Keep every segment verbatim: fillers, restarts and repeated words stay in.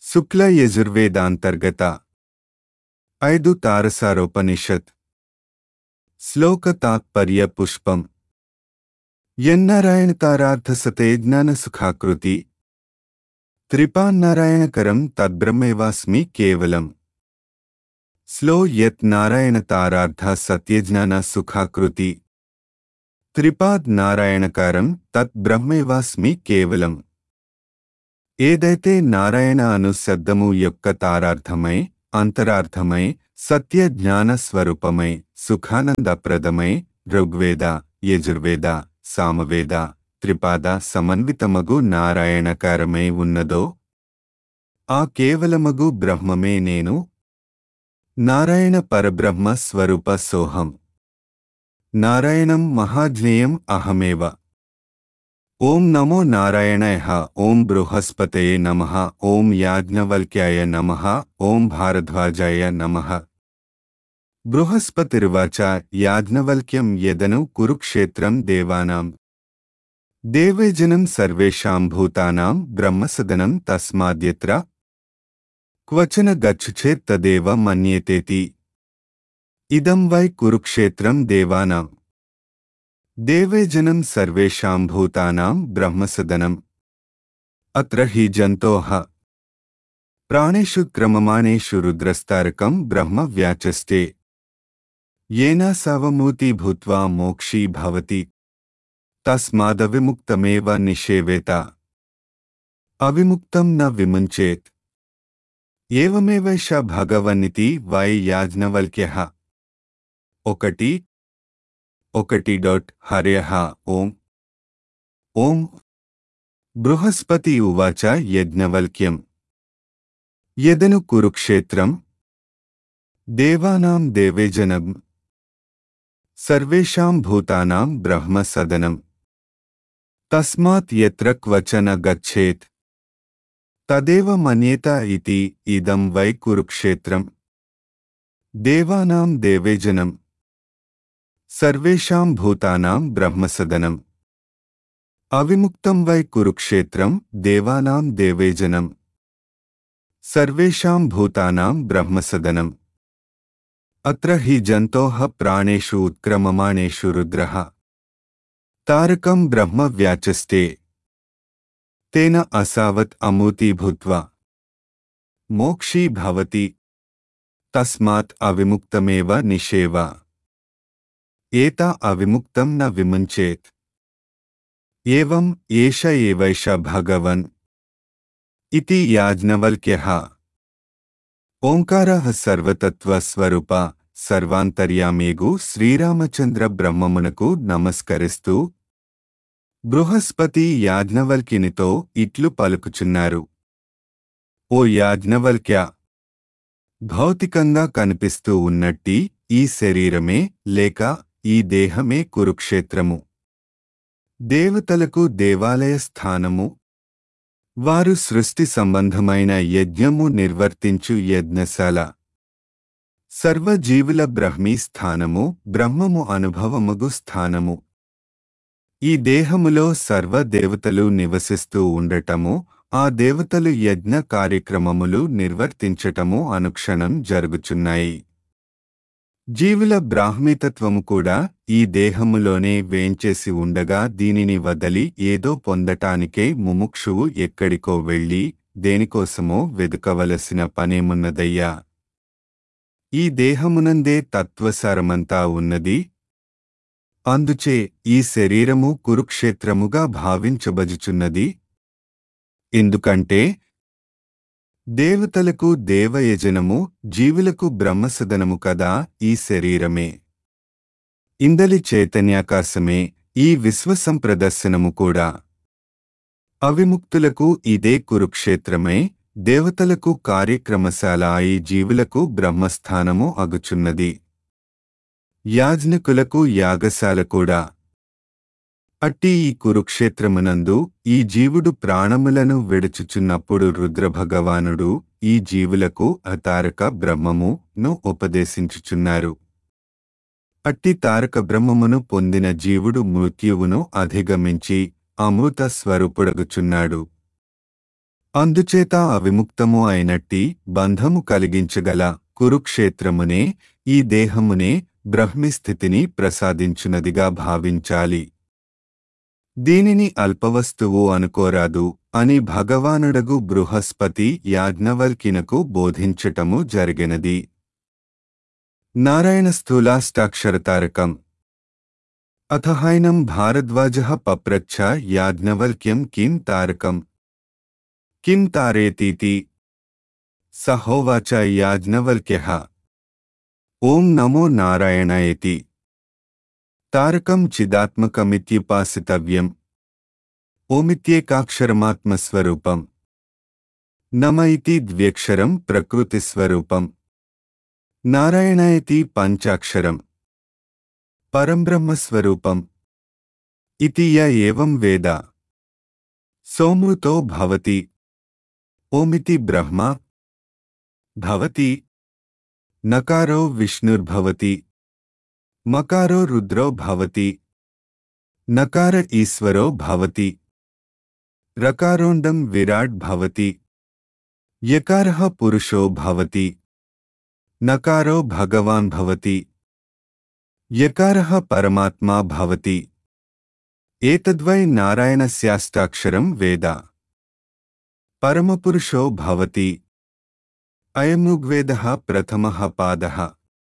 శుక్ల యజుర్వేదాంతర్గత ఐదు తారసారోపనిషత్ శ్లోక తాత్పర్య పుష్పం యన్నారాయణ తారార్థసతే జ్ఞాన సుఖాకృతి త్రిపాన్నారాయణకరం తద్బ్రహ్మేవాస్మి కేవలం శ్లో యత్ నారాయణ తారార్థ సత్యజ్ఞాన సుఖాకృతి త్రిపాద్ నారాయణకారం తత్ బ్రహ్మేవాస్మి కేవలం. ఏదైతే నారాయణ అను శబ్దము యొక్క తారార్థమై అంతరార్థమై సత్య జ్ఞాన స్వరూపమై సుఖానందప్రదమై ఋగ్వేద యజుర్వేద సామవేద త్రిపాద సమన్వితమగు నారాయణకారమై ఉన్నదో ఆ కేవలమగు బ్రహ్మమే నేను. నారాయణ పరబ్రహ్మ స్వరూప సోహం. నారాయణం మహాజ్ఞేయం అహమేవ. ఓం నమో నారాయణాయ. ఓం బృహస్పతయే నమః. ఓం యాజ్ఞవల్క్యాయ నమః. ఓం భారద్వాజాయ నమః. బృహస్పతిర్వాచ యాజ్ఞవల్క్యం యదను కురుక్షేత్రం దేవానాం దేవైజనం సర్వేషాం భూతానాం బ్రహ్మసదనం తస్మాద్యత్ర క్వచన గచ్ఛేత్ తదేవ మన్యేతేతి. ఇదం వై కురుక్షేత్రం దేవానాం దేవైజనం సర్వేషాం భూతానాం బ్రహ్మసదనం. అత్ర హి జంతోః ప్రాణేషు క్రమమాణేషు రుద్రస్తారకం బ్రహ్మ వ్యాచస్తే येना सावमूति भूत्वा मोक्षी भवति तस्मादविमुक्तमेव निषेवेत. अविमुक्तं न विमुञ्चेत्. एवमेवैष भगवन्निति वै याज्ञवल्क्यः. ఒకటి ఒకటి డాట్ హర్యః. ఓం ఓం బృహస్పతి ఉవాచ యజ్ఞవల్క్యం యదను కురుక్షేత్రం దేవానాం దేవేజనం సర్వేషాం భూతానాం బ్రహ్మ సదనం తస్మాత్ యత్ర క్వచన గచ్ఛేత్ తదేవ మన్యేత ఇతి. ఇదం వై కురుక్షేత్రం దేవానాం దేవేజనం సర్వేషాం భూతానాం బ్రహ్మ సదనం. అవిముక్తం వై కురుక్షేత్రం దేవానాం దేవేజనం సర్వేషాం భూతానాం బ్రహ్మ సదనం. అత్ర హి జంతోః ప్రాణేషు ఉత్క్రమమాణేషు రుద్రః తారకం బ్రహ్మ వ్యాచస్తే తేన అసావత్ అమూతి భూత్వా మోక్షీ భవతి తస్మాత్ అవిముక్తమేవ నిషేవ. ఏత అవిముక్తం న విముంచేత్. ఏవం ఏష ఏవైష భగవన్ ఇతి యాజ్ఞవల్క్యః. ఓంకారః సర్వతత్వ స్వరూప సర్వాంతర్యామేగు శ్రీరామచంద్ర బ్రహ్మమునకు నమస్కరిస్తూ బృహస్పతి యాజ్ఞవల్క్యునితో ఇట్లు పలుకుచున్నారు. ఓ యాజ్ఞవల్క్య, భౌతికంగా కనిపిస్తూ ఉన్నట్టి ఈ శరీరమే లేక ఈ దేహమే కురుక్షేత్రము. దేవతలకు దేవాలయ స్థానము. వారు సృష్టి సంబంధమైన యజ్ఞము నిర్వర్తించు యజ్ఞశాల. సర్వజీవుల బ్రహ్మీ స్థానము, బ్రహ్మము అనుభవముగు స్థానము. ఈ దేహములో సర్వ దేవతలు నివసిస్తూ ఉండటము, ఆ దేవతలు యజ్ఞ కార్యక్రమములు నిర్వర్తించటము అనుక్షణం జరుగుచున్నాయి. జీవుల బ్రాహ్మీతత్వము కూడా ఈ దేహములోనే వేంచేసి ఉండగా దీనిని వదలి ఏదో పొందటానికే ముముక్షువు ఎక్కడికో వెళ్ళి దేనికోసమో వెదుకవలసిన పనేమున్నదయ్యా. ఈ దేహమునందే తత్వసారమంతా ఉన్నది. అందుచే ఈ శరీరము కురుక్షేత్రముగా భావించబడుచున్నది. ఎందుకంటే దేవతలకు దేవయజనము, జీవులకు బ్రహ్మసదనము కదా ఈ శరీరమే. ఇందలి చైతన్యాకాశమే ఈ విశ్వసంప్రదర్శనము కూడా. అవిముక్తులకు ఇదే కురుక్షేత్రమై దేవతలకు కార్యక్రమశాల అయి జీవులకు బ్రహ్మస్థానము అగుచున్నది. యాజ్ఞకులకు యాగశాల కూడా. అట్టి ఈ కురుక్షేత్రమునందు ఈ జీవుడు ప్రాణములను విడుచుచున్నప్పుడు రుద్రభగవానుడు ఈ జీవులకు అతారక బ్రహ్మము ను ఉపదేశించుచున్నారు. అట్టి తారక బ్రహ్మమును పొందిన జీవుడు మృత్యువును అధిగమించి అమృత స్వరూపుడగుచున్నాడు. అందుచేత అవిముక్తము అయినట్టి బంధము కలిగించగల కురుక్షేత్రమునే ఈ దేహమునే బ్రహ్మిస్థితిని ప్రసాదించునదిగా భావించాలి. దీనిని అల్పవస్తువు అనుకోరాదు అని భగవానుడగు బృహస్పతి యాజ్ఞవల్క్యునకు బోధించటము జరిగినది. నారాయణ స్థూలాష్టాక్షరతారకం అథహైనం భారద్వాజః పప్రచ్ఛ యాజ్ఞవల్క్యం కిం తారకం కిం తారేతీతి సహోవాచ యాజ్ఞవల్క్యః ఓం నమో నారాయణాయేతి తారకం చిదాత్మకమిత్యుపాసితవ్యం ఓమిత్యేకాక్షరమాత్మస్వరూపం నమ ఇతి ద్వ్యక్షరం ప్రకృతిస్వరూపం నారాయణాయేతి పంచాక్షరం పరంబ్రహ్మస్వరూపం ఇతి య ఏవం వేద సోమృతో భవతి. ఓమితి బ్రహ్మ భవతి, నకారో విష్ణుర్భవతి, మకారో రుద్రో భవతి, నకార ఈశ్వరో భవతి, రకారోండం విరాట్ భవతి, యకారః పురుషో భవతి, నకారో భగవాన్ భవతి, యకారః పరమాత్మా భవతి. ఏతద్వై నారాయణస్యాష్టాక్షరం వేద పరమపురుషో భవతి. అయముగ్వేదః ప్రథమః పాదః.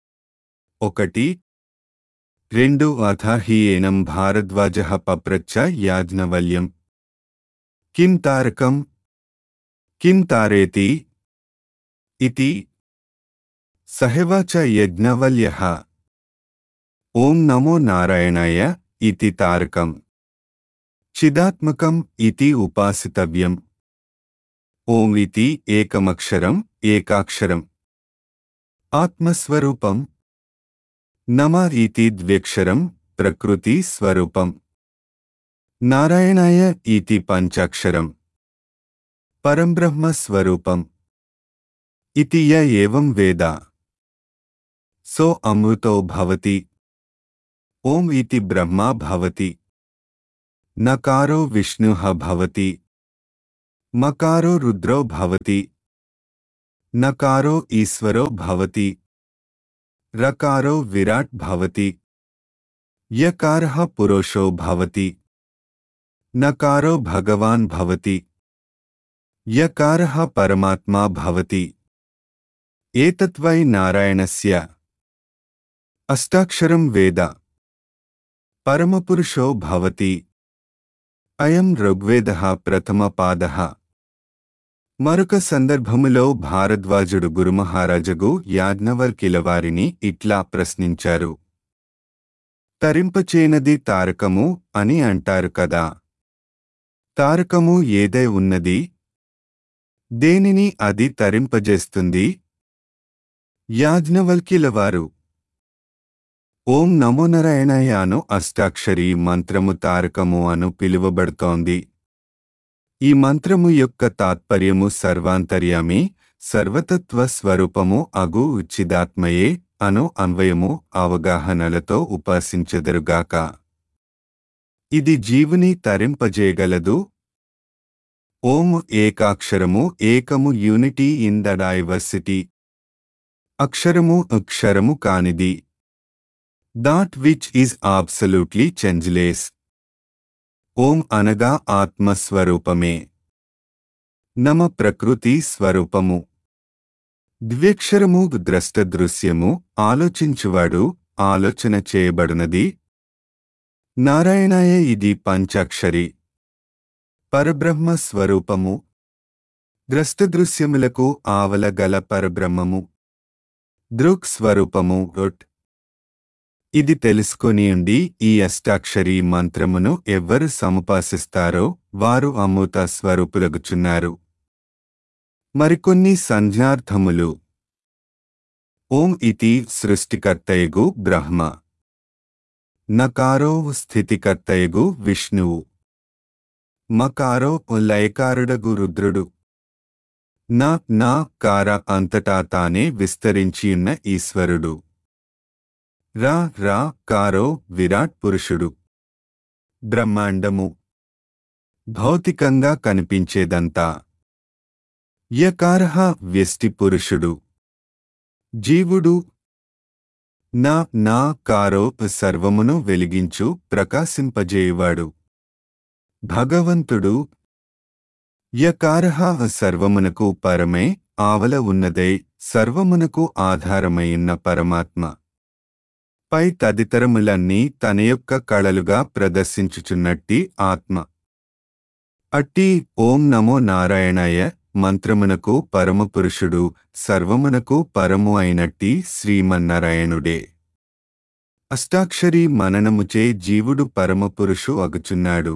ఒకటి రెండు అథ హి ఏనం భారద్వాజః పప్రచ్ఛ యాజ్ఞవల్యం కిం తారకం కిం తారేతి ఇతి సహవాచ యజ్ఞవల్యః ఓం నమో నారాయణాయ ఇతి తారకం చిదాత్మకం ఇతి ఉపాసితవ్యం. ఓం ఇతి ఏకమక్షరం ఏకాక్షరం ఆత్మస్వరూపం. నమ ఇతి ద్వ్యక్షరం ప్రకృతి స్వరూపం. నారాయణాయ ఇతి పంచాక్షరం పరంబ్రహ్మ స్వరూపం. ఇతి య ఏవం వేద సో అమృతో భవతి. ఓం ఇతి బ్రహ్మ భవతి. నకారో విష్ణుః భవతి, మకారో రుద్రో భవతి, నకారో ఈశ్వరో భవతి, రకారో విరాట్ భవతి, యకారః పురుషో భవతి, నకారో భగవాన్ భవతి, యకారః పరమాత్మా భవతి. ఏతద్వై నారాయణస్య అష్టాక్షరం వేద పరమపురుషో భవతి. అయం ఋగ్వేదః ప్రథమ పాదః. మరొక సందర్భములో భారద్వాజుడు గురుమహారాజగు యాజ్ఞవల్క్యుల వారిని ఇట్లా ప్రశ్నించారు. తరింపచేనది తారకము అని అంటారు కదా. తారకము ఏదై ఉన్నది? దేనిని అది తరింపజేస్తుంది? యాజ్ఞవల్క్యులవారు ఓం నమో నారాయణాయ అను అష్టాక్షరీ మంత్రము తారకము అను పిలువబడుతోంది. ఈ మంత్రము యొక్క తాత్పర్యము సర్వాంతర్యామి, సర్వతత్వ స్వరూపము అగు చిదాత్మయే అను అన్వయము అవగాహనలతో ఉపాసించెదరుగాక. ఇది జీవుని తరింపజేయగలదు. ఓం ఏకాక్షరము ఏకము యూనిటీ ఇన్ ద డైవర్సిటీ. అక్షరము అక్షరము కానిది. That which is absolutely changeless. ఓం అనగా ఆత్మస్వరూపమే. నమ ప్రకృతి స్వరూపము. ద్వ్యక్షరము ద్రష్ట దృశ్యము, ఆలోచించువాడు, ఆలోచన చేయబడునది. నారాయణాయ ఇది పంచాక్షరి పరబ్రహ్మ స్వరూపము. ద్రష్టదృశ్యములకు ఆవల గల పరబ్రహ్మము. దృక్ స్వరూపము రొట్. ఇది తెలుసుకొనియుండి ఈ అష్టాక్షరీ మంత్రమును ఎవ్వరు సముపాసిస్తారో వారు అమృత స్వరూపులగుచున్నారు. మరికొన్ని సంజ్ఞార్థములు. ఓం ఇతి సృష్టికర్తయగు బ్రహ్మ. నకారో స్థితికర్తయగు విష్ణువు. మకారో లయకారుడగు రుద్రుడు. నా నా కార అంతటా తానే విస్తరించియున్న ఈశ్వరుడు. రా రా కారో విరాట్ పురుషుడు. బ్రహ్మాండము భౌతికంగా కనిపించేదంతా యకారః వ్యష్టి పురుషుడు. జీవుడు. నా నా కారో సర్వమును వెలిగించు ప్రకాశింపజేయువాడు. భగవంతుడు. యకారః సర్వమునకు పరమే ఆవల ఉన్నదై సర్వమునకు ఆధారమైయున్న పరమాత్మ. పై తదితరములన్నీ తన యొక్క కళలుగా ప్రదర్శించుచున్నట్టి ఆత్మ. అట్టి ఓం నమో నారాయణాయ మంత్రమునకు పరమపురుషుడు సర్వమునకు పరము అయినట్టి శ్రీమన్నారాయణుడే. అష్టాక్షరీ మననముచే జీవుడు పరమపురుషు అగుచున్నాడు.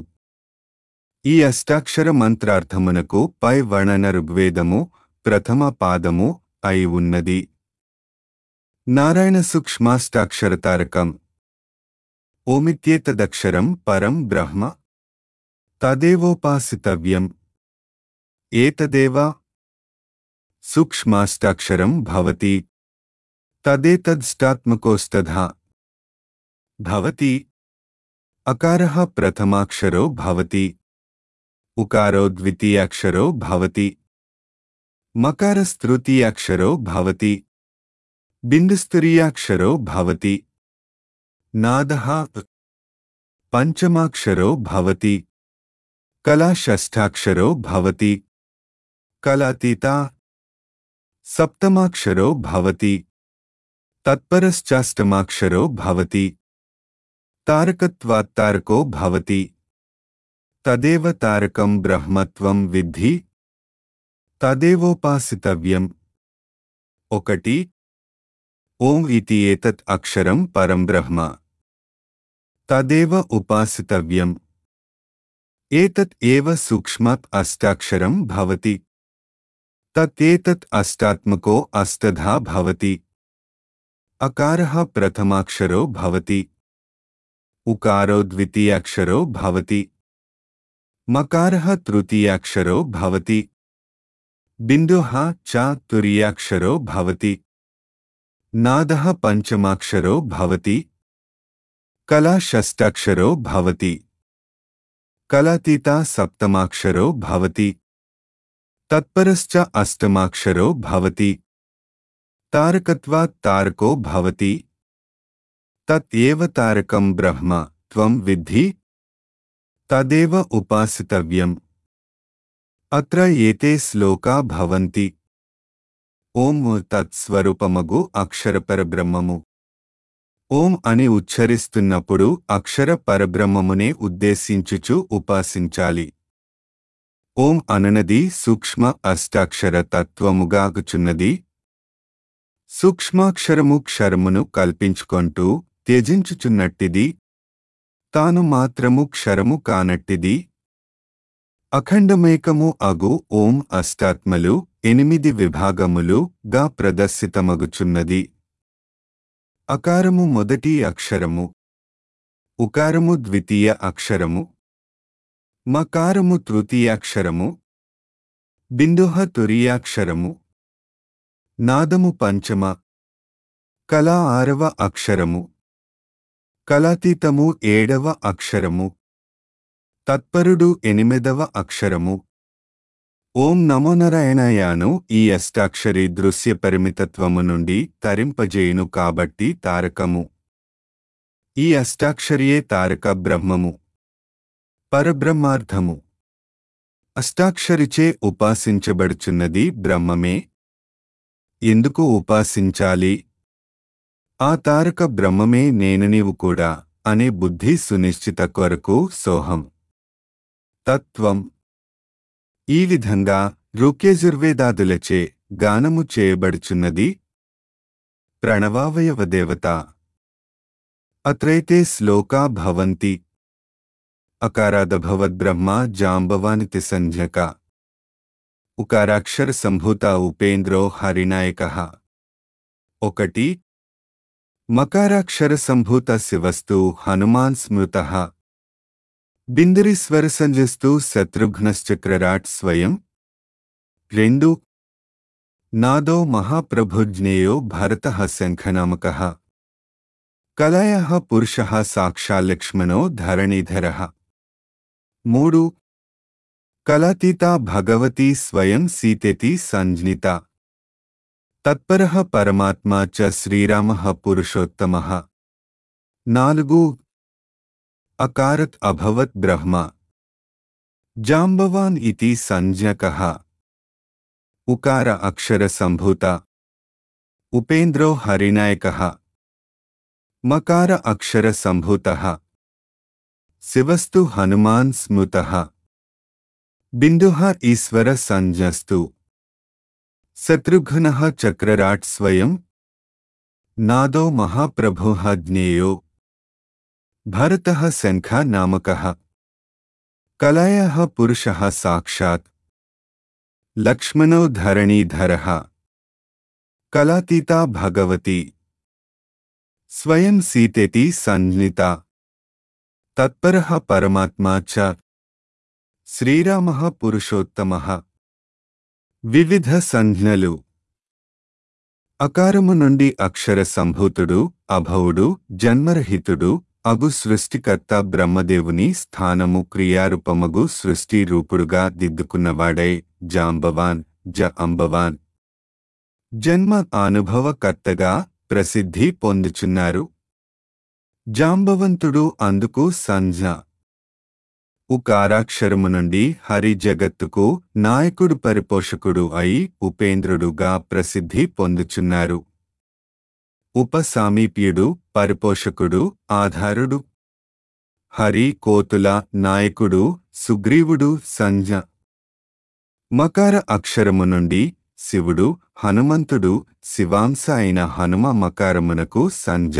ఈ అష్టాక్షర మంత్రార్థమునకు పై వర్ణన ఋగ్వేదము ప్రథమ పాదము అయి ఉన్నది. నారాయణ సూక్ష్మాష్టాక్షరతారకం. ఓమిత్యేతదక్షరం పరం బ్రహ్మ తదేవోపాసితవ్యం. ఏతదేవ సూక్ష్మాష్టాక్షరం భవతి తదేతద్ష్టాత్మకోస్తథా భవతి. అకారః ప్రథమాక్షరో భవతి. ఉకారో ద్వితీయాక్షరో భవతి. మకారస్తృతీయాక్షరో భవతి. బిందుస్తరీయాక్షరో భవతి. నాదః పంచమాక్షరో భవతి. కళా షష్ఠాక్షరో భవతి. కళాతీతా సప్తమాక్షరో భవతి. తత్పరశ్చాష్టమాక్షరో భవతి. తారకత్వాత్తారకో భవతి. తదేవ తారకం బ్రహ్మత్వం విద్ధి తదేవోపాసితవ్యం. ఒకటి. ఓం ఇతి ఏతత్ అక్షరం పరం బ్రహ్మ తదేవ ఉపాసితవ్యం. ఏతత్ ఏవ సూక్ష్మాత్ అష్టాక్షరం భవతి. తతేతత్ అష్టాత్మకో అష్టధా భవతి. అకారః ప్రథమాక్షరో భవతి. ఉకారో ద్వితీయాక్షరో భవతి. మకారః తృతీయాక్షరో భవతి. బిందుః చ తురీయాక్షరో భవతి. నాదః పంచమాక్షరో భవతి. కళా షష్ఠాక్షరో భవతి. కళాతీతా సప్తమాక్షరో భవతి. తత్పరశ్చ అష్టమాక్షరో భవతి. తారకత్వాత్ తారకో భవతి. తత్ ఏవ తారకం బ్రహ్మ త్వం విద్ధి తదేవ ఉపాసితవ్యం. అత్ర ఏతే శ్లోకా భవంతి. ఓం తత్స్వరూపమగు అక్షర పరబ్రహ్మము. ఓం అని ఉచ్చరిస్తున్నప్పుడు అక్షర పరబ్రహ్మమునే ఉద్దేశించుచు ఉపాసించాలి. ఓం అననది సూక్ష్మ అష్టాక్షర తత్వముగాగుచున్నది. సూక్ష్మాక్షరము క్షరమును కల్పించుకొంటూ త్యజించుచున్నట్టిది. తాను మాత్రము క్షరము కానట్టిది. అఖండమేకము అగు ఓం అష్టాత్మలు ఎనిమిది విభాగములు గా ప్రదర్శితమగుచున్నది. అకారము మొదటి అక్షరము. ఉకారము ద్వితీయ అక్షరము. మకారము తృతీయాక్షరము. బిందుః తురీయాక్షరము. నాదము పంచమ. కళా ఆరవ అక్షరము. కళాతీతము ఏడవ అక్షరము. తత్పరుడు ఎనిమిదవ అక్షరము. ఓం నమో నారాయణాయను ఈ అష్టాక్షరి దృశ్య పరిమితత్వము నుండి తరింపజేయును కాబట్టి తారకము. ఈ అష్టాక్షరియే తారక బ్రహ్మము, పరబ్రహ్మార్థము. అష్టాక్షరిచే ఉపాసించబడుచున్నది బ్రహ్మమే. ఎందుకు ఉపాసించాలి? ఆ తారక బ్రహ్మమే నేను నీవు కూడా అనే బుద్ధి సునిశ్చిత కొరకు సోహం తత్వం. ఈ విధంగా ఋక్యజుర్వేదాదులచే గానము చేయబడుచున్నది ప్రణవావయవ దేవత. అత్రైతే శ్లోకా భవంతి. అకారాదభవద్బ్రహ్మ జాంబవానితి సంజ్ఞక. ఉకారాక్షర సంభూత ఉపేంద్రో హరినాయకః. ఒకటి. మకారాక్షర సంభూత శివస్తు హనుమాన్ స్మృతః. బిందరీశ్వర సంజస్తు శత్రుఘ్నశ్చక్రరాట్ స్వయం. రెండు. నాదో మహాప్రభుజ్ఞేయో భరతః శంఖనామకః. కలయః పురుషః సాక్షాల్లక్ష్మణో ధరణీధరః. మూడు. కళాతీతా భగవతి స్వయం సీతేతి సంజ్ఞితా తత్పరః పరమాత్మా చ శ్రీరామః పురుషోత్తమః. నాలుగు అకారత్ అభవత్ బ్రహ్మ జాంబవాన్ ఇతి సంజ్ఞకః. ఉకార అక్షర సంభూత ఉపేంద్రో హరినాయకః. మకార అక్షర సంభూతః శివస్తు హనుమాన్ స్మృతః. బిందుః ఈశ్వర సంజ్ఞస్తు శత్రుఘ్నః చక్రరాట్ స్వయం. నాదో మహాప్రభుః జ్ఞేయో భరతః శంఖ నామకః. కలయః పురుషః సాక్షాత్ లక్ష్మణో ధరణీధరః. కళాతీతా భగవతి స్వయం సీతేతి సంజ్ఞితా తత్పరః పరమాత్మా చ శ్రీరామః పురుషోత్తమః. వివిధ సంజ్ఞలు. అకారము నుండి అక్షర సంభూతుడు, అభవుడు, జన్మరహితుడు అగు సృష్టికర్త బ్రహ్మదేవుని స్థానము క్రియారూపమగు సృష్టి రూపుడుగా దిద్దుకున్నవాడై జాంబవాన్ జ అంబవాన్ జన్మ అనుభవకర్తగా ప్రసిద్ధి పొందుచున్నారు. జాంబవంతుడు అందుకు సంజ్ఞ. ఉకారాక్షరము నుండి హరి జగత్తుకు నాయకుడు పరిపోషకుడు అయి ఉపేంద్రుడుగా ప్రసిద్ధి పొందుచున్నారు. ఉపసామీప్యుడు పరిపోషకుడు ఆధారుడు. హరి కోతుల నాయకుడు సుగ్రీవుడు సంజ్ఞ. మకార అక్షరము నుండి శివుడు హనుమంతుడు శివాంశ అయిన హనుమ మకారమునకు సంజ్ఞ.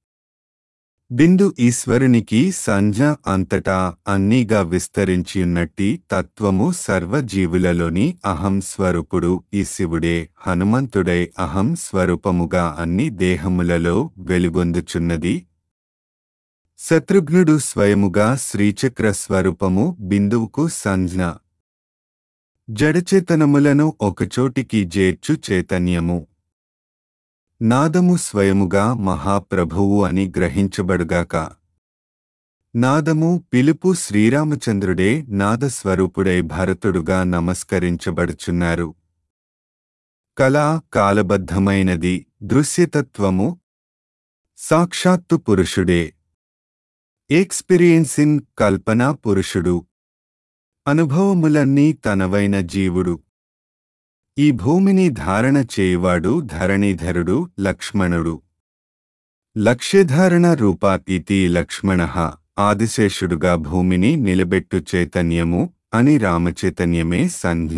బిందు ఈశ్వరునికి సంజ్ఞ. అంతటా అన్నీగా విస్తరించియున్నట్టి తత్వము సర్వజీవులలోని అహం స్వరూపుడు ఈ శివుడే హనుమంతుడై అహం స్వరూపముగా అన్ని దేహములలో వెలుగొందుచున్నది. శత్రుఘ్నుడు స్వయముగా శ్రీచక్ర స్వరూపము బిందువుకు సంజ్ఞ. జడచేతనములను ఒకచోటికి జేర్చు చైతన్యము. నాదము స్వయముగా మహాప్రభువు అని గ్రహించబడుగాక. నాదము పిలుపు శ్రీరామచంద్రుడే నాదస్వరూపుడై భరతుడుగా నమస్కరించబడుచున్నారు. కళ కాలబద్ధమైనది. దృశ్యతత్వము సాక్షాత్తు పురుషుడే. ఎక్స్పీరియన్సిన్ కల్పనా పురుషుడు. అనుభవములన్నీ తనవైన జీవుడు. ఈ భూమిని ధారణ చేయువాడు ధరణీధరుడు లక్ష్మణుడు. లక్ష్యధారణ రూపా ఇతి లక్ష్మణః. ఆదిశేషుడుగా భూమిని నిలబెట్టు చైతన్యము అని రామచైతన్యమే సంజ్ఞ.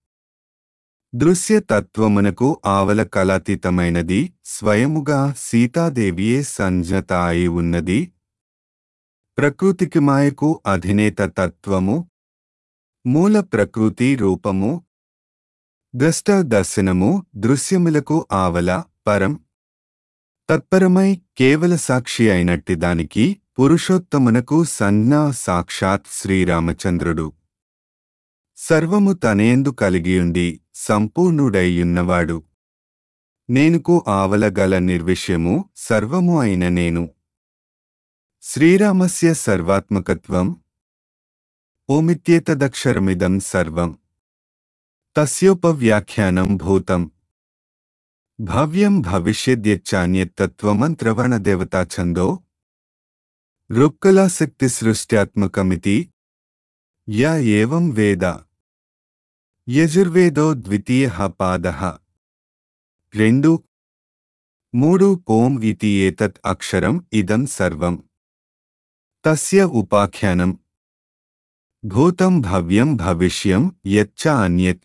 దృశ్యతత్వమునకు ఆవల కళాతీతమైనది స్వయముగా సీతాదేవియే సంజ్ఞత అయి ఉన్నది. ప్రకృతికి మాయకు అధినేత తత్వము. మూల ప్రకృతి రూపము. ద్రష్ట దర్శనము దృశ్యములకు ఆవల పరం. తత్పరమై కేవల సాక్షి అయినట్టి దానికి పురుషోత్తమునకు సంజ్ఞా సాక్షాత్ శ్రీరామచంద్రుడు. సర్వము తనేందు కలిగియుండి సంపూర్ణుడైయున్నవాడు. నేనుకు ఆవల గల నిర్విషయము సర్వము అయిన నేను. శ్రీరామస్య సర్వాత్మకత్వం. ఓమిత్యేతదక్షరమిదం సర్వం తస్యోపవ్యాఖ్యానం భూతం భవ్యం భవిష్యద్యచ్చాన్యత్తత్వమంత్రవర్ణదేవతాఛందో రుక్కలాసక్తి సృష్ట్యాత్మకమితి యా ఏవం వేద. యజుర్వేదో ద్వితీయః పాదః. రెండు మూడు ఓం ఇతి ఏతత్ అక్షరం ఇదం సర్వం తస్య ఉపాఖ్యానం భూతం భవ్యం భవిష్యం యచ్చ అన్యత్.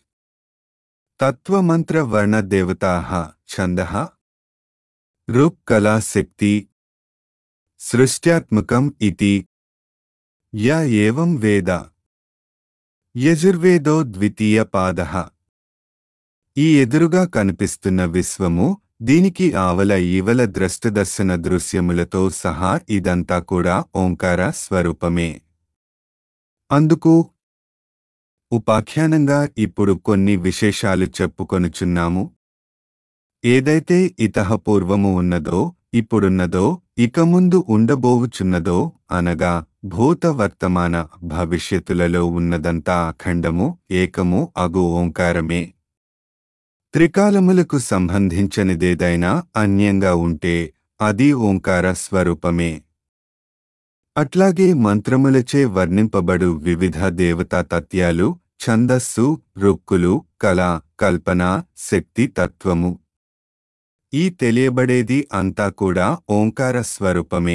తత్వమంత్రవర్ణదేవతాః ఛందః రుక్ కళా శక్తి సృష్ట్యాత్మకం ఇతి యా ఏవం వేద. యజుర్వేదో ద్వితీయ పాదః. ఈ ఎదురుగా కనిపిస్తున్న విశ్వము దీనికి ఆవల ఈవల ద్రష్టదర్శన దృశ్యములతో సహా ఇదంతా కూడా ఓంకార స్వరూపమే. అందుకు ఉపాఖ్యానంగా ఇప్పుడు కొన్ని విశేషాలు చెప్పుకొనుచున్నాము. ఏదైతే ఇతః పూర్వము ఉన్నదో ఇప్పుడున్నదో ఇక ముందు ఉండబోవుచున్నదో అనగా భూత వర్తమాన భవిష్యత్తులలో ఉన్నదంతా అఖండము ఏకము అగు ఓంకారమే. త్రికాలములకు సంబంధించనిదేదైనా అన్యంగా ఉంటే అది ఓంకార స్వరూపమే. అట్లాగే మంత్రములచే వర్ణింపబడు వివిధ దేవతా తత్యాలు, ఛందస్సు, రుక్కులు, కళ, కల్పన, శక్తి తత్వము ఈ తెలియబడేది అంతా కూడా ఓంకార స్వరూపమే.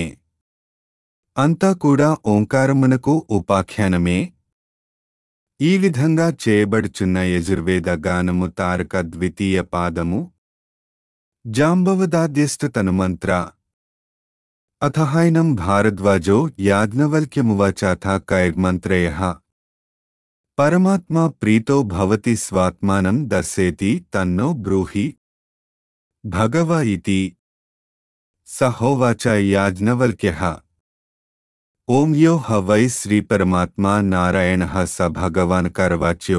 అంతా కూడా ఓంకారమునకు ఉపాఖ్యానమే. ఈ విధంగా చేయబడుచున్న యజుర్వేద గానము తారక ద్వితీయ పాదము. జాంబవదాద్యష్ట తనుమంత్ర అథహైనం భారద్వాజో యాజ్ఞవల్క్యమువాచాథ కైర్మంత్రయః పరమాత్మా ప్రీతో భవతి స్వాత్మానం దర్శేతి తన్నో బ్రూహి భగవ ఇతి సహోవాచ యాజ్ఞవల్క్యః. ఓం యో హ వై శ్రీపరమాత్మా నారాయణః స భగవాన్ కరవాచ్యో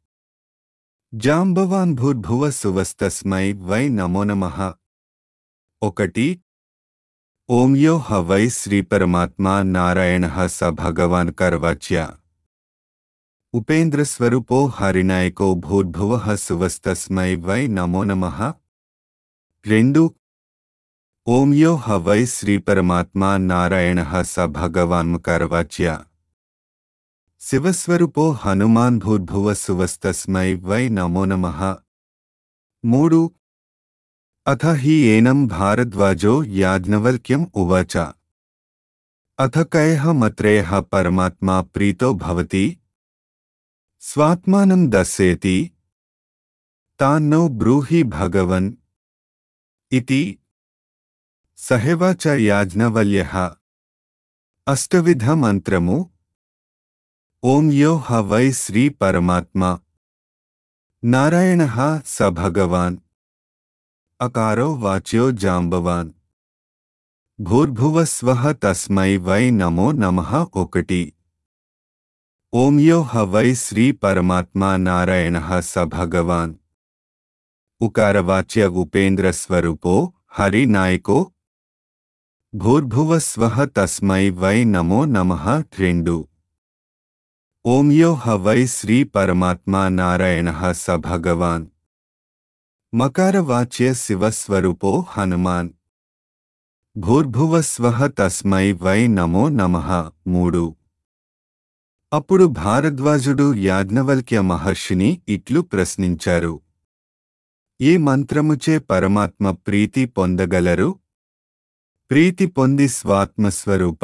జాంబవాన్ భూర్భువ సువస్తస్మై వై నమో నమః. ఒకటి. ఓం యో హ వై శ్రీపరమాత్మా నారాయణః స భగవాన్ కరవాచ్య ఉపేంద్రస్వరూపో హరినాయకో భూర్భువః సువస్తస్మై వై నమో నమః. రెండు. ఓం యో హ వై శ్రీపరమాత్మా నారాయణః స భగవాన్ కరవాచ్య శివస్వరూపో హనుమాన్ భూర్భువ సువస్తస్మై వై నమో నమః. మూడు. అథ హి ఏనం భారద్వాజో యాజ్ఞవల్క్యం ఉవాచ అథ కయః మత్రేయః పరమాత్మా ప్రీతో భవతి స్వాత్మానం దర్శయతి తాన్నో బ్రూహి భగవన్ ఇతి సహేవాచ యాజ్ఞవల్యః. అష్టవిధ మంత్రము. ఓం యో హ వై శ్రీ పరమాత్మా నారాయణః స భగవాన్ అకారో వాచ్యో జాంబవాన్ భూర్భువ స్వః తస్మై వై నమో నమః. ఒకటి. ఓం యో హ వై శ్రీ పరమాత్మా నారాయణః స భగవాన్ ఉకారవాచ్య ఉపేంద్ర స్వరూపో హరి నాయకో భూర్భువ స్వః తస్మై వై నమో నమః. రెండు. ఓం యో హ వై శ్రీ పరమాత్మా నారాయణః స భగవాన్ మకారవాచ్య శివస్వరూపో హనుమాన్ భూర్భువ స్వః తస్మై వై నమో నమః. మూడు. అప్పుడు భారద్వాజుడు యాజ్ఞవల్క్య మహర్షిని ఇట్లు ప్రశ్నించారు. ఏ మంత్రముచే పరమాత్మ ప్రీతి పొందగలరు? ప్రీతి పొంది స్వాత్మస్వరూప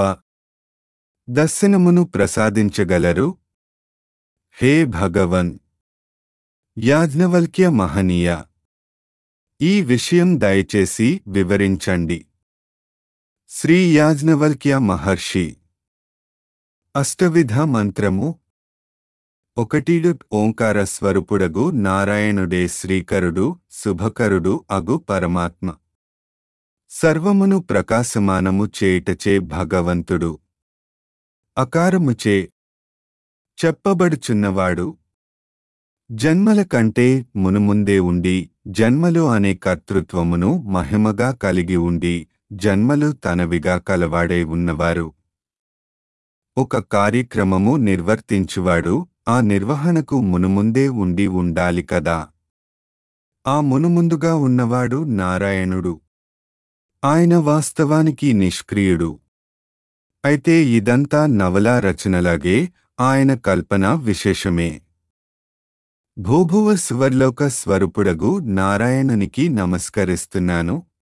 దర్శనమును ప్రసాదించగలరు? హే భగవన్ యాజ్ఞవల్క్య మహనీయ, ఈ విషయం దయచేసి వివరించండి. శ్రీ యాజ్ఞవల్క్య మహర్షి. అష్టవిధ మంత్రము. ఒకటి. ఓంకార స్వరూపుడగు నారాయణుడే శ్రీకరుడు శుభకరుడు అగు పరమాత్మ. సర్వమును ప్రకాశమానము చేయుటచే భగవంతుడు. అకారముచే చెప్పబడుచున్నవాడు. జన్మల కంటే మునుముందే ఉండి జన్మలు అనే కర్తృత్వమును మహిమగా కలిగి ఉండి జన్మలు తనవిగా కలవాడై ఉన్నవారు. ఒక కార్యక్రమము నిర్వర్తించువాడు ఆ నిర్వహణకు మునుముందే ఉండి ఉండాలి కదా. ఆ మునుముందుగా ఉన్నవాడు నారాయణుడు. ఆయన వాస్తవానికి నిష్క్రియుడు. అయితే ఇదంతా నవలా రచనలాగే ఆయన కల్పన విశేషమే. భూభువ స్వర్లోక స్వరూపుడగు నారాయణునికి నమస్కరిస్తున్నాను.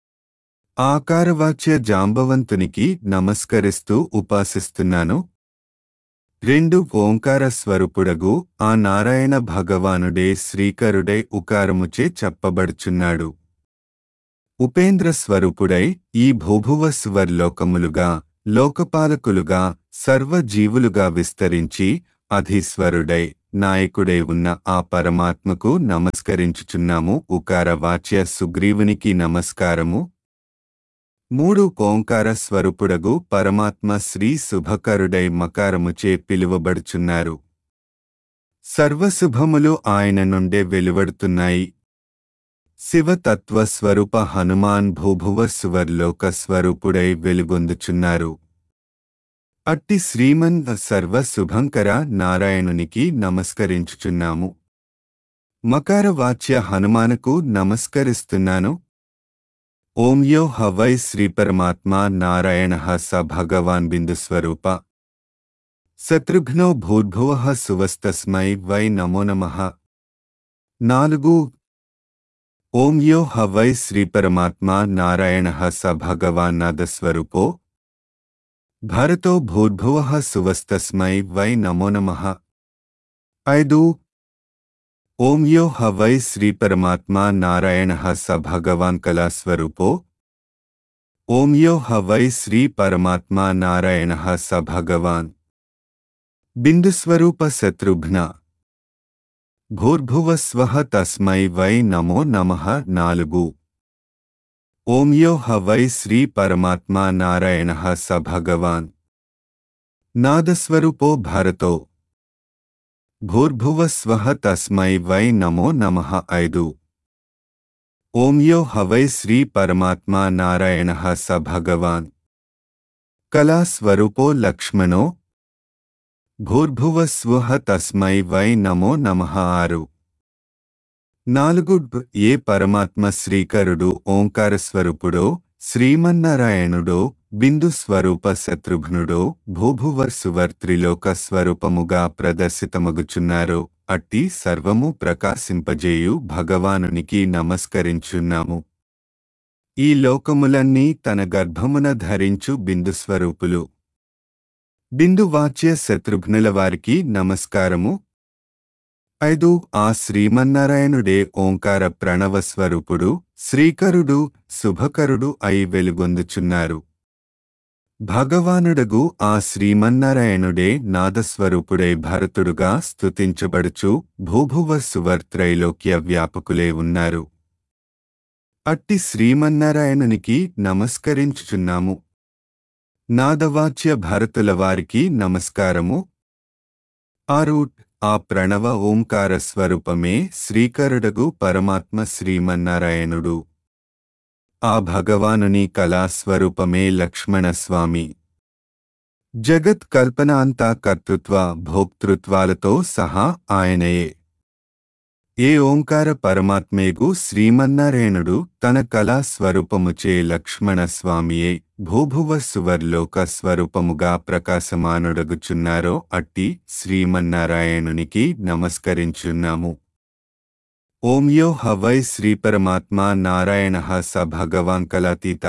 ఆకారవాచ్య జాంబవంతునికి నమస్కరిస్తూ ఉపాసిస్తున్నాను. రెండు. ఓంకార స్వరూపుడగు ఆ నారాయణ భగవానుడే శ్రీకరుడై ఉకారముచే చెప్పబడుచున్నాడు. ఉపేంద్ర స్వరూపుడై ఈ భూభువ స్వర్లోకములుగా లోకపాలకులుగా సర్వజీవులుగా విస్తరించి అధీశ్వరుడై నాయకుడై ఉన్న ఆ పరమాత్మకు నమస్కరించుచున్నాము. ఉకార వాచ్య సుగ్రీవునికి నమస్కారము. మూడు. ఓంకార స్వరూపుడగు పరమాత్మ శ్రీ శుభకరుడై మకారముచే పిలువబడుచున్నారు. సర్వశుభములు ఆయన నుండే వెలువడుతున్నాయి. శివతత్వ స్వరూప హనుమాన్ భూభువ సువర్లోక స్వరూపుడై వెలుగొందుచున్నారు. అట్టి శ్రీమన్ సర్వ శుభంకర నారాయణునికి నమస్కరించుచున్నాము. మకార వాచ్య హనుమానకు నమస్కరిస్తున్నాను. ఓం యో హవై శ్రీపరమాత్మా నారాయణః స భగవాన్ బిందుస్వరూప శత్రుఘ్నో భూర్భువః సువస్తస్మై వై నమో నమః. నాలుగు. ఓం యో హవై శ్రీపరమాత్మా నారాయణః స భగవాన్ నాదస్వరూపో భరతో భూర్భువః సువస్తస్మై వై నమో నమః. ఐదు. ఓం యో హవై శ్రీపరమాత్మా నారాయణః స భగవాన్ కళాస్వరూపో ఓం యో హవై శ్రీపరమాత్మా నారాయణః స భగవాన్ బిందుస్వరూప శత్రుఘ్న భూర్భువస్వః తస్మై వై నమో నమః. నాలుగు. ఓం యో హవై శ్రీపరమాత్మా నారాయణః స భగవాన్ నాదస్వరూపో భరతో భూర్భువస్వః తస్మై వై నమో నమః. ఐదు. ఓం యో హవై శ్రీపరమాత్మా నారాయణః స భగవాన్ కళాస్వరూపో లక్ష్మణో భూర్భువస్వః తస్మై వై నమో నమః. ఆరు. నాలుగు. ఏ పరమాత్మ శ్రీకరుడు ఓంకారస్వరూపుడో శ్రీమన్నారాయణుడో బిందు స్వరూప శత్రుఘ్నుడో భూభువర్ సువర్ త్రిలోక స్వరూపముగా ప్రదర్శితమగుచున్నారో అట్టి సర్వము ప్రకాశింపజేయు భగవానునికి నమస్కరించున్నాము. ఈ లోకములన్నీ తన గర్భమున ధరించు బిందుస్వరూపులు బిందువాచ్య శత్రుఘ్నుల వారికి నమస్కారము. ఐదు. ఆ శ్రీమన్నారాయణుడే ఓంకార ప్రణవ స్వరూపుడు శ్రీకరుడు శుభకరుడు అయి వెలుగొందుచున్నారు. భగవానుడగు ఆ శ్రీమన్నారాయణుడే నాదస్వరూపుడై భరతుడుగా స్తుతించబడుచు భూభువ సువర్ త్రైలోక్య వ్యాపకులే ఉన్నారు. అట్టి శ్రీమన్నారాయణునికి నమస్కరించుచున్నాము. నాదవాచ్య భరతుల వారికి నమస్కారము. ఆరు. ఆ ప్రణవ ఓంకార స్వరూపమే శ్రీకరుడగు పరమాత్మ శ్రీమన్నారాయణుడు. ఆ భగవానుని కళాస్వరూపమే లక్ష్మణస్వామి. జగత్ కల్పనాంతా కర్తృత్వ భోక్తృత్వాలతో సహా ఆయనయే. ఏ ఓంకార పరమాత్మేగు శ్రీమన్నారాయణుడు తన కళా స్వరూపముచే లక్ష్మణస్వామియే భూభువ సువర్లోక స్వరూపముగా ప్రకాశమానుడగుచున్నారో అట్టి శ్రీమన్నారాయణునికి నమస్కరించున్నాము. ఓం యో హవై శ్రీపరమాత్మా నారాయణః స భగవాన్ కళాతీత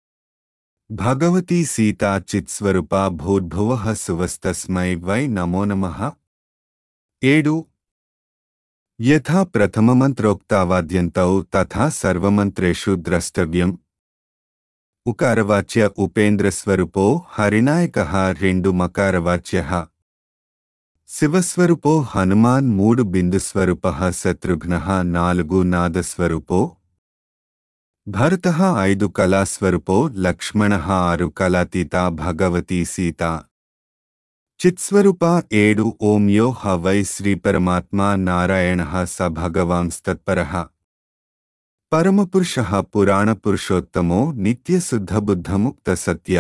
భగవతీ సీతా చిత్స్వరూప భూర్భువః సువస్తస్మై వై నమో నమః. ఏడు. యథా ప్రథమమంత్రోక్తావాద్యంతౌ తథా సర్వమంత్రేషు ద్రష్టవ్యం. ఉకారవాచ్య ఉపేంద్రస్వరూపో హరినాయకః రెండు. మకారవాచ్యః శివస్వరూపో హనుమాన్ మూడు. బిందుస్వరూపః శత్రుఘ్నః నాలుగు. నాదస్వరూపో భరతః ఐదు. కళాస్వరూపో లక్ష్మణః ఆరు. కళాతీత భగవతీ సీత చిత్స్వరూప ఏడు. ఓం యో హవై శ్రీపరమాత్మా నారాయణః స భగవాంస్తత్పరః పరమపురుషః పురాణపురుషోత్తమో నిత్యశుద్ధబుద్ధముక్త సత్య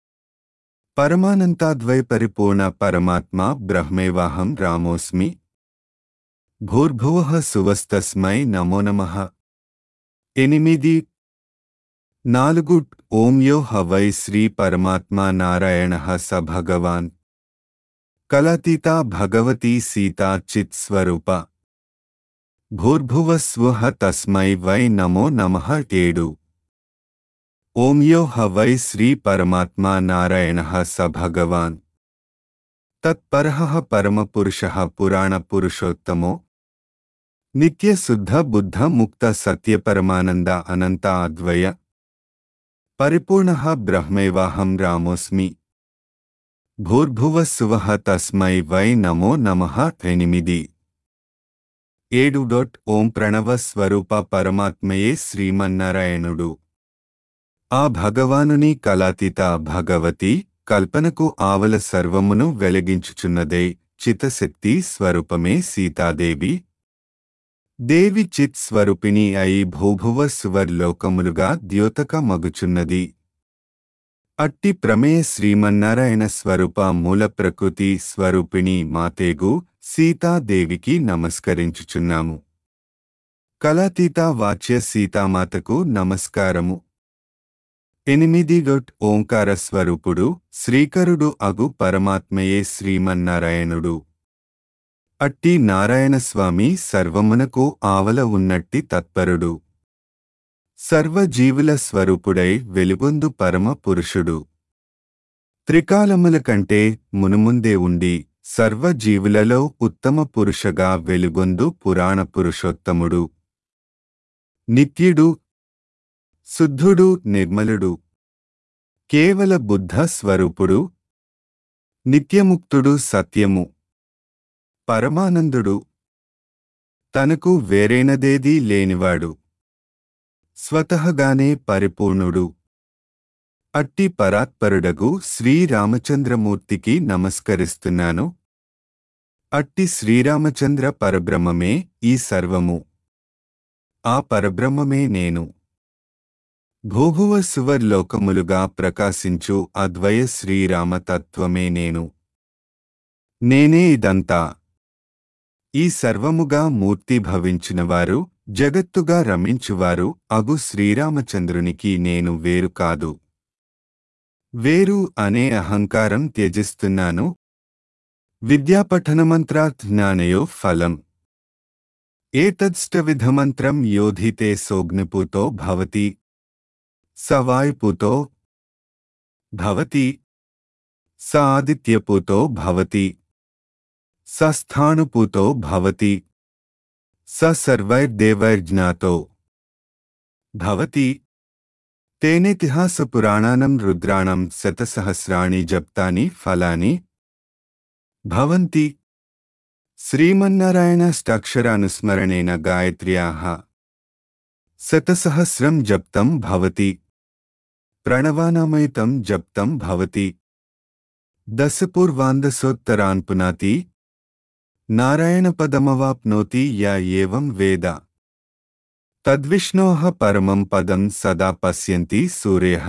పరమానంతాద్వైపరిపూర్ణ పరమాత్మా బ్రహ్మేవాహం రామోస్మి. భూర్భువః సువస్తస్మై నమో నమః. ఎనిమిది. నాలుగు. ఓం యో హవై శ్రీ పరమాత్మా నారాయణః స భగవాన్ కళాతీత భగవతీ సీతా చిత్స్వరూప భూర్భువస్వః తస్మై వై నమో నమః. ఏడు. ఓం యో హవై శ్రీ పరమాత్మా నారాయణః స భగవాన్ తత్పరః పరమపురుషః పురాణపురుషోత్తమో నిత్యశుద్ధ బుద్ధ ముక్త సత్యపరమానంద అనంత అద్వయ పరిపూర్ణః బ్రహ్మైవాహం రామోస్మి. భూర్భువస్సువః తస్మై వై నమో నమః. ఎనిమిది. ఏడు. ఓం ప్రణవ స్వరూప పరమాత్మయే శ్రీమన్నారాయణుడు. ఆ భగవానుని కళాతీత భగవతి కల్పనకు ఆవల సర్వమును వెలిగించుచున్నదే చితశక్తి స్వరూపమే సీతాదేవి. దేవి చిత్ స్వరూపిణి అయి భూభువ సువర్లోకములుగా ద్యోతక మగుచున్నది. అట్టి ప్రమేయ శ్రీమన్నారాయణ స్వరూప మూల ప్రకృతి స్వరూపిణి మాతేగు సీతాదేవికి నమస్కరించుచున్నాము. కళాతీత వాచ్య సీతామాతకు నమస్కారము. ఎనిమిది డొట్ ఓంకార స్వరూపుడు శ్రీకరుడు అగు పరమాత్మయే శ్రీమన్నారాయణుడు. అట్టి నారాయణస్వామి సర్వమునకు ఆవల ఉన్నట్టి తత్పరుడు. సర్వజీవుల స్వరూపుడై వెలుగొందు పరమ పురుషుడు. త్రికాలముల కంటే మునుముందే ఉండి సర్వజీవులలో ఉత్తమ పురుషగా వెలుగొందు పురాణ పురుషోత్తముడు. నిత్యుడు, శుద్ధుడు, నిర్మలుడు, కేవల బుద్ధ స్వరూపుడు, నిత్యముక్తుడు, సత్యము, పరమానందుడు, తనకు వేరైనదేదీ లేనివాడు, స్వతహగానే పరిపూర్ణుడు. అట్టి పరాత్పరుడగు శ్రీరామచంద్రమూర్తికి నమస్కరిస్తున్నాను. అట్టి శ్రీరామచంద్ర పరబ్రహ్మమే ఈ సర్వము. ఆ పరబ్రహ్మమే నేను. భూభువ సువర్లోకములుగా ప్రకాశించు అద్వయ శ్రీరామతత్వమే నేను. నేనే ఇదంతా. ఈ సర్వముగా మూర్తి భవించినవారు, జగత్తుగా రమించువారు అగు శ్రీరామచంద్రునికి నేను వేరు కాదు. వేరు అనే అహంకారం త్యజిస్తున్నాను. విద్యాపఠనమంత్రాజ్ఞానయో ఫలం. ఏతద్ష్టవిధమంత్రం యోధితే సోగ్నిపుతో భవతి, సవాయుపుతో భవతి, స ఆదిత్యపుతో భవతి, సస్థానుపుతో భవతి, స సర్వైర్దేవైర్జ్ఞాతో భవతి. తేనేతిహాసపురాణానం రుద్రాణం శతసహస్రాణి జప్తాని ఫలాని భవంతి. శ్రీమన్నారాయణాష్టాక్షరానుస్మరణేన గాయత్ర్యాః శతసహస్రం జప్తం భవతి. ప్రణవానామయుతం జప్తం భవతి. దశపూర్వాందసోత్తరాన్ పునాతి నారాయణపదమవాప్నోతి య ఏవం వేద. తద్విష్ణోః పరమం పదం సదా పశ్యంతి సూర్యః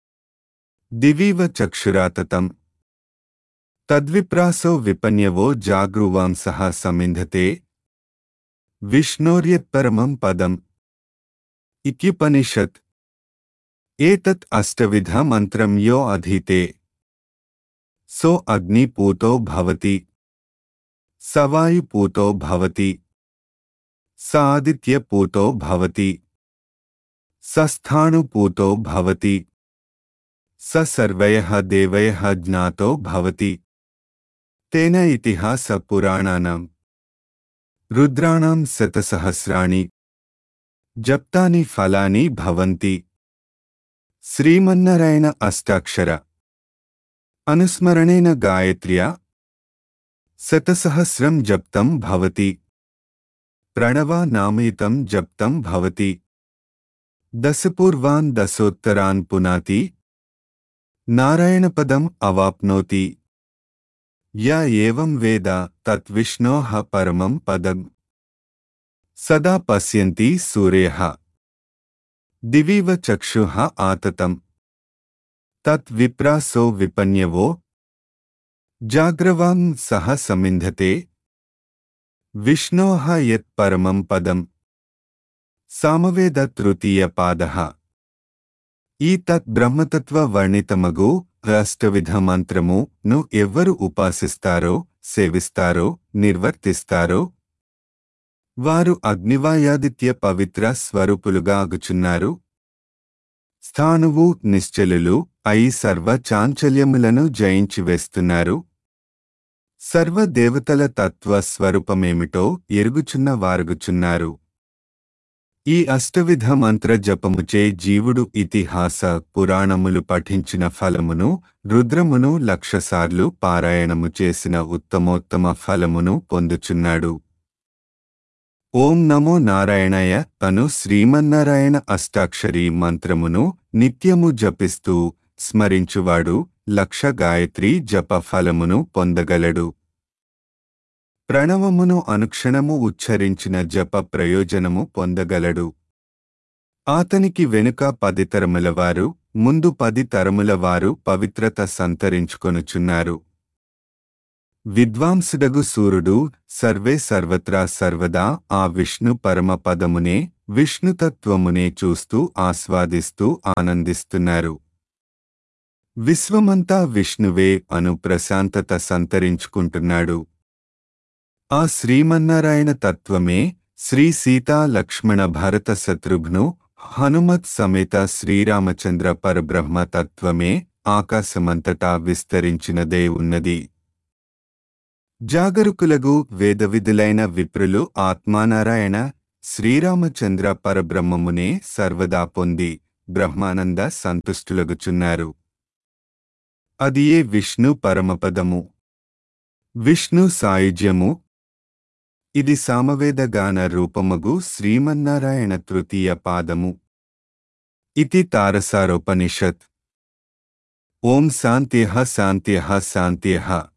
దివీవ చక్షురాతతం. తద్విప్రాసో విపన్యవో జాగృవాంసః సమింధతే విష్ణోర్యత్పరమం పదం. ఇత్యుపనిషత్. ఏతత్ అష్టవిధ మంత్రం యో అధీతే సో అగ్నిపూతో భవతి, సవాయుపూతో భవతి, స ఆదిత్యపూతో భవతి, సస్థానుపూతో భవతి, స సర్వయః దేవయః జ్ఞాతో భవతి. తేన ఇతిహాస పురాణానాం రుద్రాణాం శతసహస్రాణి జప్తాని ఫలాని భవంతి. శ్రీమన్నారాయణ అష్టాక్షర అనుస్మరణేన గాయత్ర్యా శతసహస్రం జప్తం భవతి. ప్రణవా నామయుతం జప్తం భవతి. దశపూర్వాన్ దశోత్తరాన్ పునాతి నారాయణపదం అవాప్నోతి య ఏవం వేద తత్ విష్ణోః పరమం పదం. సదా పశ్యంతి సూర్యః దివీవ చక్షుః ఆతతం. తత్ విప్రాసో విపన్యవో జాగ్రవాం సహ సమింధతే విష్ణోః యత్ పరమం పదం. సామవేద తృతీయ పాదః. ఈ తత్ బ్రహ్మతత్వ వర్ణితమగు అష్టవిధ మంత్రము ను ఎవ్వరు ఉపాసిస్తారో, సేవిస్తారో, నిర్వర్తిస్తారో వారు అగ్నివాయాదిత్య పవిత్ర స్వరూపులుగా అగుచున్నారు. స్థాణువు, నిశ్చలులు అయి సర్వ చాంచల్యములను జయించివేస్తున్నారు. సర్వదేవతల తత్వ స్వరూపమేమిటో ఎరుగుచున్న వారుగుచున్నారు. ఈ అష్టవిధ మంత్ర జపముచే జీవుడు ఇతిహాస పురాణములు పఠించిన ఫలమును, రుద్రమును లక్షసార్లు పారాయణము చేసిన ఉత్తమోత్తమ ఫలమును పొందుచున్నాడు. ఓం నమో నారాయణాయ అను శ్రీమన్నారాయణ అష్టాక్షరీ మంత్రమును నిత్యము జపిస్తూ స్మరించువాడు లక్ష గాయత్రీ జప ఫలమును పొందగలడు. ప్రణవమును అనుక్షణము ఉచ్చరించిన జప ప్రయోజనము పొందగలడు. ఆతనికి వెనుక పదితరములవారు ముందు పది తరముల వారు పవిత్రత సంతరించుకొనుచున్నారు. విద్వాంసుడగు సూర్యుడు సర్వే సర్వత్రా సర్వదా ఆ విష్ణు పరమపదమునే విష్ణుతత్వమునే చూస్తూ ఆస్వాదిస్తూ ఆనందిస్తున్నారు. విశ్వమంతా విష్ణువే అను ప్రశాంతత సంతరించుకుంటున్నాడు. ఆ శ్రీమన్నారాయణ తత్వమే శ్రీ సీతా లక్ష్మణ భరత శత్రుఘ్ను హనుమత్ సమేత శ్రీరామచంద్ర పరబ్రహ్మ తత్వమే ఆకాశమంతటా విస్తరించినదే ఉన్నది. జాగరుకులగు వేదవిధులైన విప్రులు ఆత్మానారాయణ శ్రీరామచంద్ర పరబ్రహ్మమునే సర్వదా పొంది బ్రహ్మానంద సంతుష్టులగుచున్నారు. అదియే విష్ణు పరమపదము, విష్ణు సాయుజ్యము. ఇది సామవేదగాన రూపమగు శ్రీమన్నారాయణ తృతీయ పాదము. ఇతి తారసారోపనిషత్. ఓం శాంత్యః శాంత్యః శాంత్యః.